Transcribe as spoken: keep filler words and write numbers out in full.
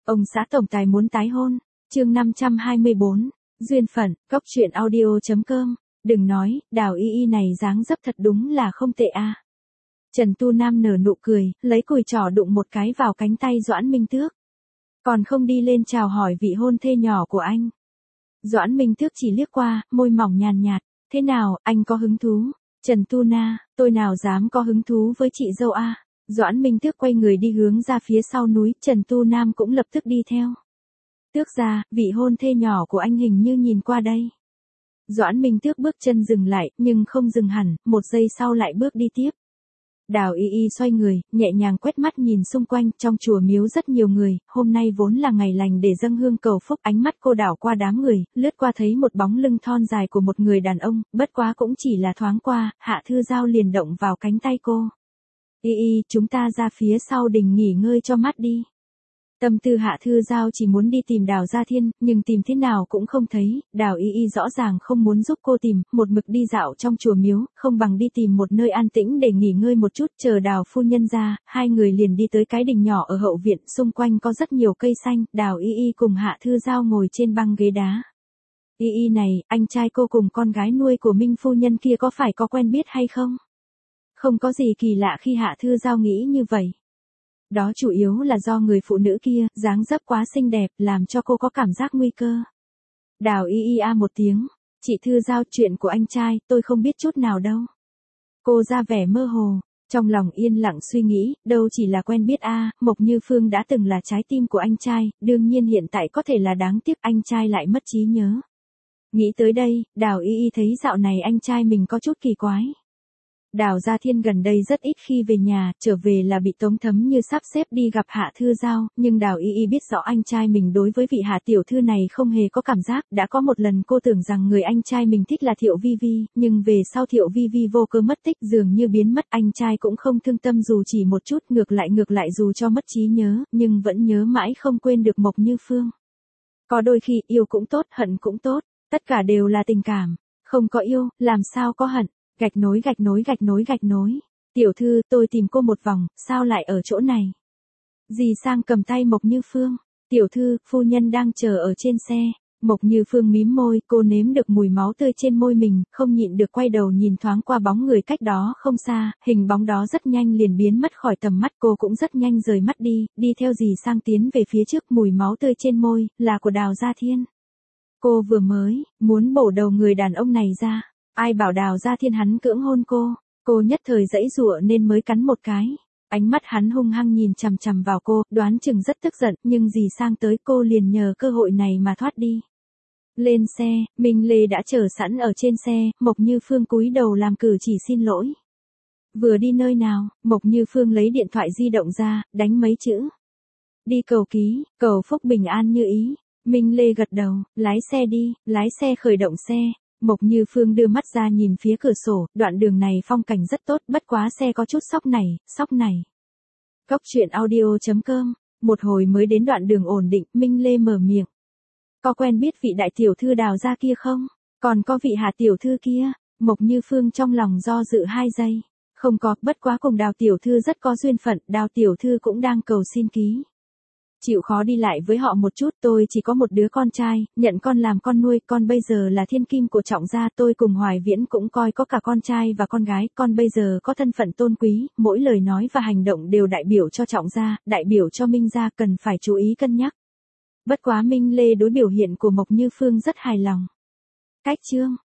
Ông xã tổng tài muốn tái hôn. Chương năm trăm hai mươi bốn. Duyên phận, góc truyện audio chấm com. Đừng nói, Đào Y Y này dáng dấp thật đúng là không tệ a. Trần Tu Nam nở nụ cười, lấy cùi trỏ đụng một cái vào cánh tay Doãn Minh Tước. Còn không đi lên chào hỏi vị hôn thê nhỏ của anh. Doãn Minh Tước chỉ liếc qua, môi mỏng nhàn nhạt, thế nào, anh có hứng thú? Trần Tu Na, tôi nào dám có hứng thú với chị dâu a. Doãn Minh Tước quay người đi hướng ra phía sau núi, Trần Tu Nam cũng lập tức đi theo. Tước gia, vị hôn thê nhỏ của anh hình như nhìn qua đây. Doãn Minh Tước bước chân dừng lại, nhưng không dừng hẳn, một giây sau lại bước đi tiếp. Đào Y Y xoay người, nhẹ nhàng quét mắt nhìn xung quanh, trong chùa miếu rất nhiều người, hôm nay vốn là ngày lành để dâng hương cầu phúc, ánh mắt cô đảo qua đám người, lướt qua thấy một bóng lưng thon dài của một người đàn ông, bất quá cũng chỉ là thoáng qua, Hạ Thư Giao liền động vào cánh tay cô. Y Y, chúng ta ra phía sau đình nghỉ ngơi cho mát đi. Tâm tư Hạ Thư Giao chỉ muốn đi tìm Đào Gia Thiên, nhưng tìm thế nào cũng không thấy, Đào Y Y rõ ràng không muốn giúp cô tìm, một mực đi dạo trong chùa miếu, không bằng đi tìm một nơi an tĩnh để nghỉ ngơi một chút, chờ Đào phu nhân ra, hai người liền đi tới cái đình nhỏ ở hậu viện, xung quanh có rất nhiều cây xanh, Đào Y Y cùng Hạ Thư Giao ngồi trên băng ghế đá. Y Y này, anh trai cô cùng con gái nuôi của Minh phu nhân kia có phải có quen biết hay không? Không có gì kỳ lạ khi Hạ Thư Giao nghĩ như vậy. Đó chủ yếu là do người phụ nữ kia, dáng dấp quá xinh đẹp, làm cho cô có cảm giác nguy cơ. Đào Y Y a một tiếng, chị Thư Giao, chuyện của anh trai, tôi không biết chút nào đâu. Cô ra vẻ mơ hồ, trong lòng yên lặng suy nghĩ, đâu chỉ là quen biết a, Mộc Như Phương đã từng là trái tim của anh trai, đương nhiên hiện tại có thể là đáng tiếc anh trai lại mất trí nhớ. Nghĩ tới đây, Đào Y Y thấy dạo này anh trai mình có chút kỳ quái. Đào Gia Thiên gần đây rất ít khi về nhà, trở về là bị Tống Thấm Như sắp xếp đi gặp Hạ Thư Giao, nhưng Đào Y Y biết rõ anh trai mình đối với vị Hạ tiểu thư này không hề có cảm giác, đã có một lần cô tưởng rằng người anh trai mình thích là Thiệu Vi Vi, nhưng về sau Thiệu Vi Vi vô cơ mất tích, dường như biến mất, anh trai cũng không thương tâm dù chỉ một chút, ngược lại ngược lại dù cho mất trí nhớ, nhưng vẫn nhớ mãi không quên được Mộc Như Phương. Có đôi khi yêu cũng tốt, hận cũng tốt, tất cả đều là tình cảm, không có yêu, làm sao có hận. Gạch nối gạch nối gạch nối gạch nối. Tiểu thư, tôi tìm cô một vòng, sao lại ở chỗ này? Dì Sang cầm tay Mộc Như Phương. Tiểu thư, phu nhân đang chờ ở trên xe. Mộc Như Phương mím môi, cô nếm được mùi máu tươi trên môi mình, không nhịn được quay đầu nhìn thoáng qua bóng người cách đó không xa, hình bóng đó rất nhanh liền biến mất khỏi tầm mắt, cô cũng rất nhanh rời mắt đi, đi theo dì Sang tiến về phía trước, mùi máu tươi trên môi, là của Đào Gia Thiên. Cô vừa mới, muốn bổ đầu người đàn ông này ra. Ai bảo Đào Gia Thiên hắn cưỡng hôn cô, cô nhất thời giãy giụa nên mới cắn một cái. Ánh mắt hắn hung hăng nhìn chằm chằm vào cô, đoán chừng rất tức giận, nhưng dì Sang tới cô liền nhờ cơ hội này mà thoát đi. Lên xe, Minh Lê đã chờ sẵn ở trên xe, Mộc Như Phương cúi đầu làm cử chỉ xin lỗi. Vừa đi nơi nào, Mộc Như Phương lấy điện thoại di động ra, đánh mấy chữ. Đi cầu ký, cầu phúc bình an như ý. Minh Lê gật đầu, lái xe đi, lái xe khởi động xe. Mộc Như Phương đưa mắt ra nhìn phía cửa sổ, đoạn đường này phong cảnh rất tốt, bất quá xe có chút sóc này, sóc này. Góc truyện audio chấm com, một hồi mới đến đoạn đường ổn định, Minh Lê mở miệng. Có quen biết vị đại tiểu thư Đào gia kia không? Còn có vị Hạ tiểu thư kia? Mộc Như Phương trong lòng do dự hai giây. Không có, bất quá cùng Đào tiểu thư rất có duyên phận, Đào tiểu thư cũng đang cầu xin ký. Chịu khó đi lại với họ một chút, tôi chỉ có một đứa con trai, nhận con làm con nuôi, con bây giờ là thiên kim của Trọng gia, tôi cùng Hoài Viễn cũng coi có cả con trai và con gái, con bây giờ có thân phận tôn quý, mỗi lời nói và hành động đều đại biểu cho Trọng gia, đại biểu cho Minh gia, cần phải chú ý cân nhắc. Bất quá Minh Lê đối biểu hiện của Mộc Như Phương rất hài lòng. Cách chương